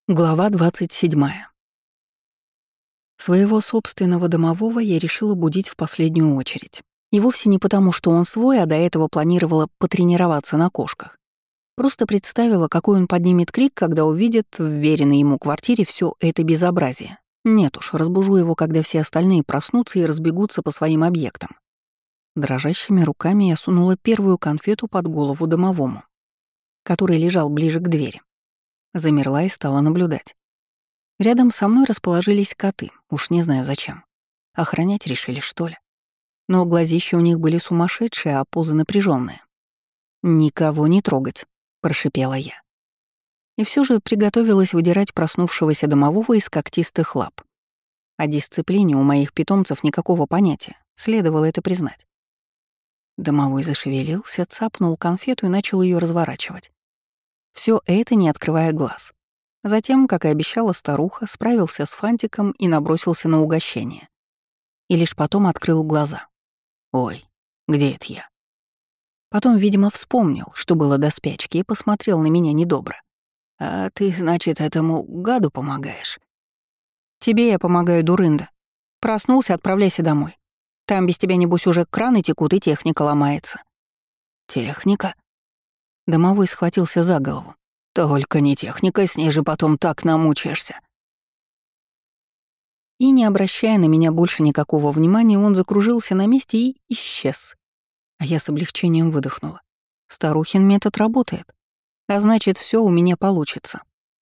Глава 27. Своего собственного домового я решила будить в последнюю очередь. И вовсе не потому, что он свой, а до этого планировала потренироваться на кошках. Просто представила, какой он поднимет крик, когда увидит в веренной ему квартире все это безобразие. Нет уж, разбужу его, когда все остальные проснутся и разбегутся по своим объектам. Дрожащими руками я сунула первую конфету под голову домовому, который лежал ближе к двери. Замерла и стала наблюдать. Рядом со мной расположились коты, уж не знаю зачем. Охранять решили, что ли? Но глазища у них были сумасшедшие, а позы напряженные. «Никого не трогать», — прошипела я. И все же приготовилась выдирать проснувшегося домового из когтистых лап. О дисциплине у моих питомцев никакого понятия, следовало это признать. Домовой зашевелился, цапнул конфету и начал ее разворачивать. Все это не открывая глаз. Затем, как и обещала старуха, справился с фантиком и набросился на угощение. И лишь потом открыл глаза. «Ой, где это я?» Потом, видимо, вспомнил, что было до спячки, и посмотрел на меня недобро. «А ты, значит, этому гаду помогаешь?» «Тебе я помогаю, дурында. Проснулся, отправляйся домой. Там без тебя, небось, уже краны текут и техника ломается». «Техника?» Домовой схватился за голову. «Только не техника, с ней же потом так намучаешься». И, не обращая на меня больше никакого внимания, он закружился на месте и исчез. А я с облегчением выдохнула. Старухин метод работает. А значит, все у меня получится.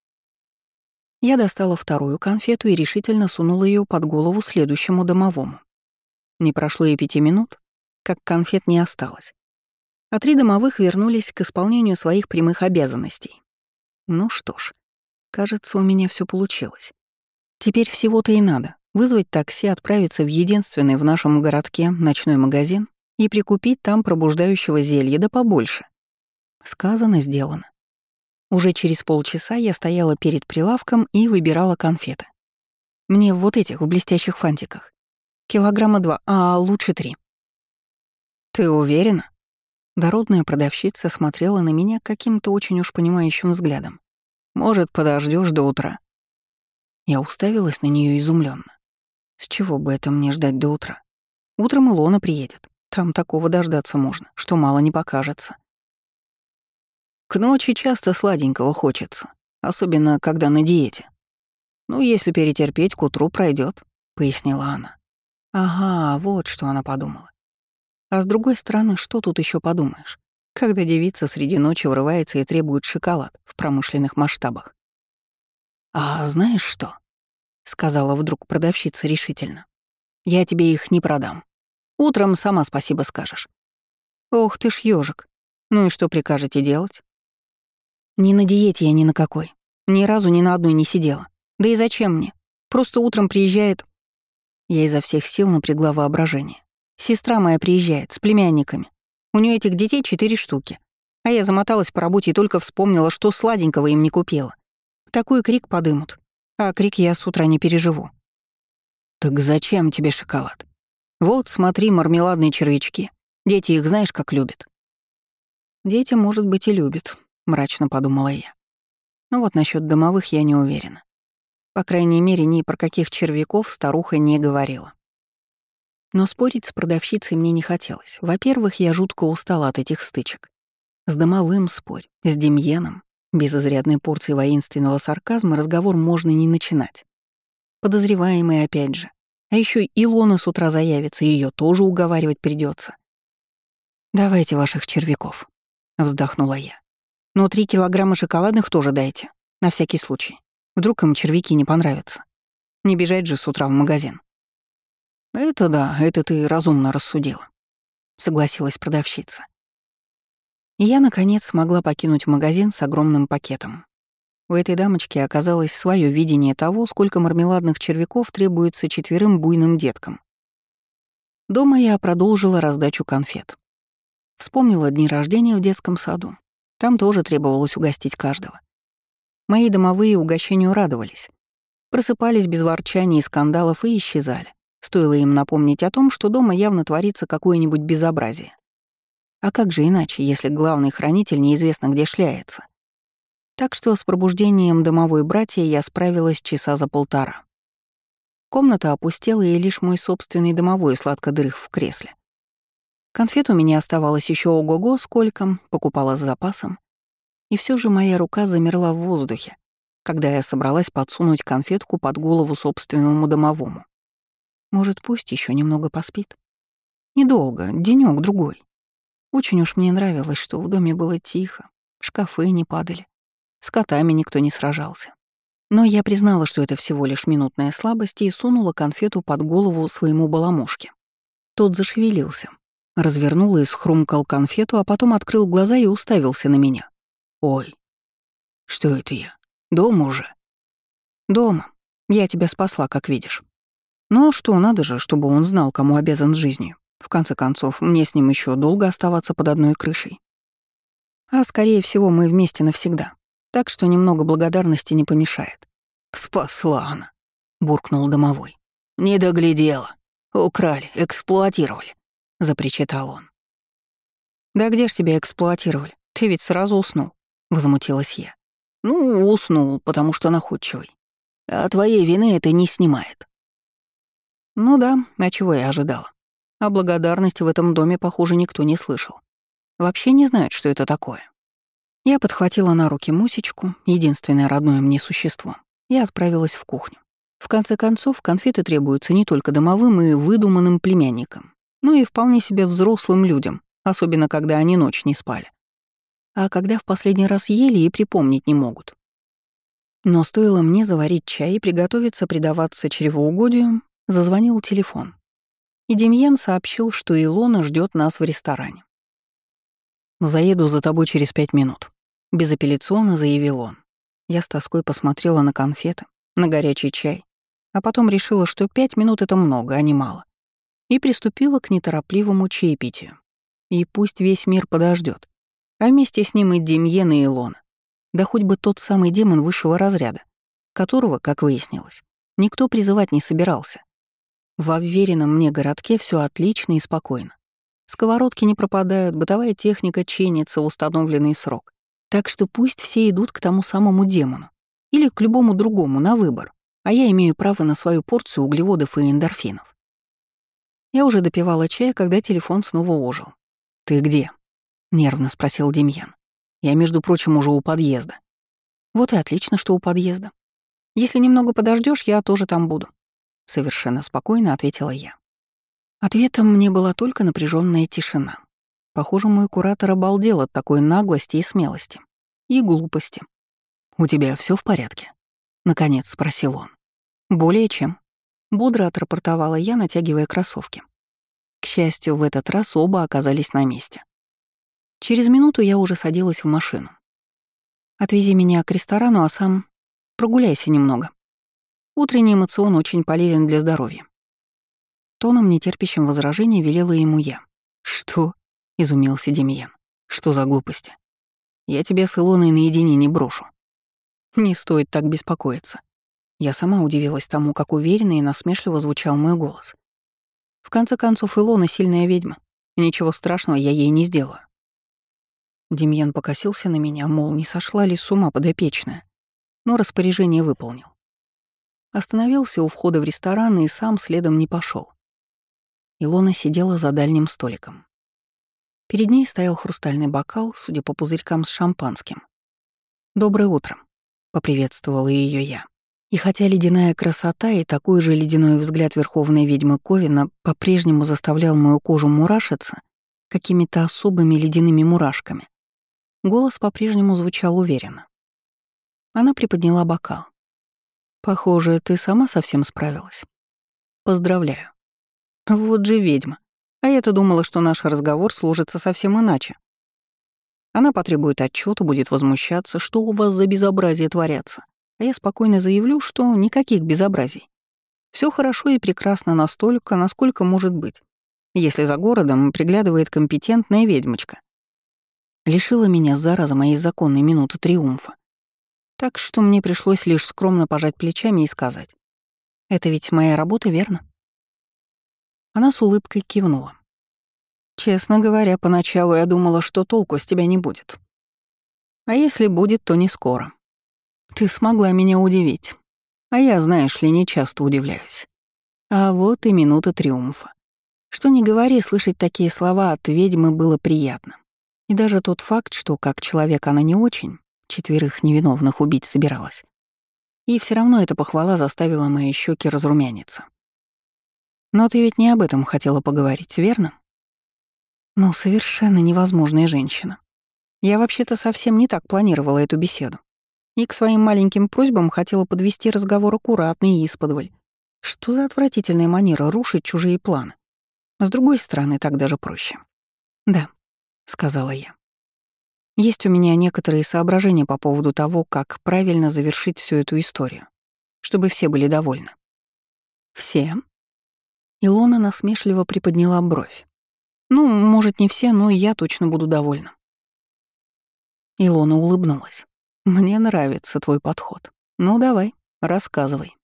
Я достала вторую конфету и решительно сунула ее под голову следующему домовому. Не прошло и 5 минут, как конфет не осталось. А 3 домовых вернулись к исполнению своих прямых обязанностей. Ну что ж, кажется, у меня все получилось. Теперь всего-то и надо — вызвать такси, отправиться в единственный в нашем городке ночной магазин и прикупить там пробуждающего зелья да побольше. Сказано, сделано. Уже через полчаса я стояла перед прилавком и выбирала конфеты. Мне вот этих, в блестящих фантиках. 2 килограмма, а лучше 3. «Ты уверена?» Дородная продавщица смотрела на меня каким-то очень уж понимающим взглядом. «Может, подождешь до утра?» Я уставилась на нее изумленно. С чего бы это мне ждать до утра? Утром Илона приедет. Там такого дождаться можно, что мало не покажется. К ночи часто сладенького хочется, особенно когда на диете. Ну, если перетерпеть, к утру пройдет, пояснила она. Ага, вот что она подумала. А с другой стороны, что тут еще подумаешь, когда девица среди ночи врывается и требует шоколад в промышленных масштабах? «А знаешь что?» — сказала вдруг продавщица решительно. «Я тебе их не продам. Утром сама спасибо скажешь». «Ох ты ж ёжик. Ну и что прикажете делать?» «Не на диете я ни на какой. Ни разу ни на одной не сидела. Да и зачем мне? Просто утром приезжает...» Я изо всех сил напрягла воображение. «Сестра моя приезжает с племянниками. У нее этих детей 4 штуки. А я замоталась по работе и только вспомнила, что сладенького им не купила. Такой крик подымут. А крик я с утра не переживу». «Так зачем тебе шоколад? Вот, смотри, мармеладные червячки. Дети их знаешь, как любят». «Дети, может быть, и любят», — мрачно подумала я. Но вот насчет домовых я не уверена. По крайней мере, ни про каких червяков старуха не говорила. Но спорить с продавщицей мне не хотелось. Во-первых, я жутко устала от этих стычек. С домовым спорь, с Демьеном. Без изрядной порции воинственного сарказма разговор можно не начинать. Подозреваемый опять же. А еще Илона с утра заявится, ее тоже уговаривать придется. «Давайте ваших червяков», — вздохнула я. «Но 3 килограмма шоколадных тоже дайте, на всякий случай. Вдруг им червяки не понравятся. Не бежать же с утра в магазин». «Это да, это ты разумно рассудила», — согласилась продавщица. И я, наконец, смогла покинуть магазин с огромным пакетом. У этой дамочки оказалось свое видение того, сколько мармеладных червяков требуется 4 буйным деткам. Дома я продолжила раздачу конфет. Вспомнила дни рождения в детском саду. Там тоже требовалось угостить каждого. Мои домовые угощению радовались. Просыпались без ворчания и скандалов и исчезали. Стоило им напомнить о том, что дома явно творится какое-нибудь безобразие. А как же иначе, если главный хранитель неизвестно где шляется? Так что с пробуждением домовой братья я справилась часа за полтора. Комната опустела, и лишь мой собственный домовой сладко дрых в кресле. Конфет у меня оставалось еще ого-го сколько, покупала с запасом. И все же моя рука замерла в воздухе, когда я собралась подсунуть конфетку под голову собственному домовому. Может, пусть еще немного поспит? Недолго, денёк другой. Очень уж мне нравилось, что в доме было тихо, шкафы не падали, с котами никто не сражался. Но я признала, что это всего лишь минутная слабость, и сунула конфету под голову своему баламошке. Тот зашевелился, развернул и схрумкал конфету, а потом открыл глаза и уставился на меня. «Ой, что это я? Дома уже?» «Дома. Я тебя спасла, как видишь. Ну а что, надо же, чтобы он знал, кому обязан жизнью. В конце концов, мне с ним еще долго оставаться под одной крышей. А скорее всего, мы вместе навсегда. Так что немного благодарности не помешает». «Спасла она», — буркнул домовой. «Не доглядела. Украли, эксплуатировали», — запричитал он. «Да где ж тебя эксплуатировали? Ты ведь сразу уснул», — возмутилась я. «Ну, уснул, потому что находчивый. А твоей вины это не снимает». Ну да, а чего я ожидала? А благодарности в этом доме, похоже, никто не слышал. Вообще не знают, что это такое. Я подхватила на руки Мусечку, единственное родное мне существо, и отправилась в кухню. В конце концов, конфеты требуются не только домовым и выдуманным племянникам, но и вполне себе взрослым людям, особенно когда они ночь не спали. А когда в последний раз ели и припомнить не могут. Но стоило мне заварить чай и приготовиться предаваться чревоугодию, зазвонил телефон. И Демьян сообщил, что Илона ждет нас в ресторане. «Заеду за тобой через 5 минут», — безапелляционно заявил он. Я с тоской посмотрела на конфеты, на горячий чай, а потом решила, что 5 минут — это много, а не мало, и приступила к неторопливому чаепитию. И пусть весь мир подождет, а вместе с ним и Демьен, и Илона. Да хоть бы тот самый демон высшего разряда, которого, как выяснилось, никто призывать не собирался. В уверенном мне городке все отлично и спокойно. Сковородки не пропадают, бытовая техника чинится в установленный срок. Так что пусть все идут к тому самому демону или к любому другому на выбор, а я имею право на свою порцию углеводов и эндорфинов. Я уже допивала чай, когда телефон снова ожил. «Ты где?» — нервно спросил Демьян. «Я, между прочим, уже у подъезда». «Вот и отлично, что у подъезда. Если немного подождешь, я тоже там буду», — совершенно спокойно ответила я. Ответом мне была только напряженная тишина. Похоже, мой куратор обалдел от такой наглости и смелости. И глупости. «У тебя все в порядке?» — наконец спросил он. «Более чем». Бодро отрапортовала я, натягивая кроссовки. К счастью, в этот раз оба оказались на месте. Через минуту я уже садилась в машину. «Отвези меня к ресторану, а сам прогуляйся немного. Утренний эмоцион очень полезен для здоровья». Тоном, нетерпящим возражений, велела ему я. «Что?» — изумился Демьян. «Что за глупости? Я тебя с Илоной наедине не брошу». «Не стоит так беспокоиться». Я сама удивилась тому, как уверенно и насмешливо звучал мой голос. В конце концов, Илона — сильная ведьма. Ничего страшного я ей не сделаю. Демьян покосился на меня, мол, не сошла ли с ума подопечная, но распоряжение выполнил. Остановился у входа в ресторан и сам следом не пошел. Илона сидела за дальним столиком. Перед ней стоял хрустальный бокал, судя по пузырькам, с шампанским. «Доброе утро», — поприветствовала ее я. И хотя ледяная красота и такой же ледяной взгляд верховной ведьмы Ковина по-прежнему заставлял мою кожу мурашиться какими-то особыми ледяными мурашками, голос по-прежнему звучал уверенно. Она приподняла бокал. «Похоже, ты сама совсем справилась. Поздравляю». Вот же ведьма. А я-то думала, что наш разговор сложится совсем иначе. Она потребует отчета, будет возмущаться, что у вас за безобразие творятся. А я спокойно заявлю, что никаких безобразий. Все хорошо и прекрасно настолько, насколько может быть, если за городом приглядывает компетентная ведьмочка. Лишила меня зараза моей законной минуты триумфа. Так что мне пришлось лишь скромно пожать плечами и сказать: «Это ведь моя работа, верно?» Она с улыбкой кивнула. «Честно говоря, поначалу я думала, что толку с тебя не будет. А если будет, то не скоро. Ты смогла меня удивить. А я, знаешь ли, не часто удивляюсь. А вот и минута триумфа. Что ни говори, слышать такие слова от ведьмы было приятно. И даже тот факт, что как человек она не очень, 4 невиновных убить собиралась. И все равно эта похвала заставила мои щеки разрумяниться. Но ты ведь не об этом хотела поговорить, верно? Ну, совершенно невозможная женщина. Я вообще-то совсем не так планировала эту беседу. И к своим маленьким просьбам хотела подвести разговор аккуратно и исподволь. Что за отвратительная манера рушить чужие планы? С другой стороны, так даже проще. «Да», — сказала я. «Есть у меня некоторые соображения по поводу того, как правильно завершить всю эту историю, чтобы все были довольны». «Все?» Илона насмешливо приподняла бровь. «Ну, может, не все, но я точно буду довольна». Илона улыбнулась. «Мне нравится твой подход. Ну, давай, рассказывай».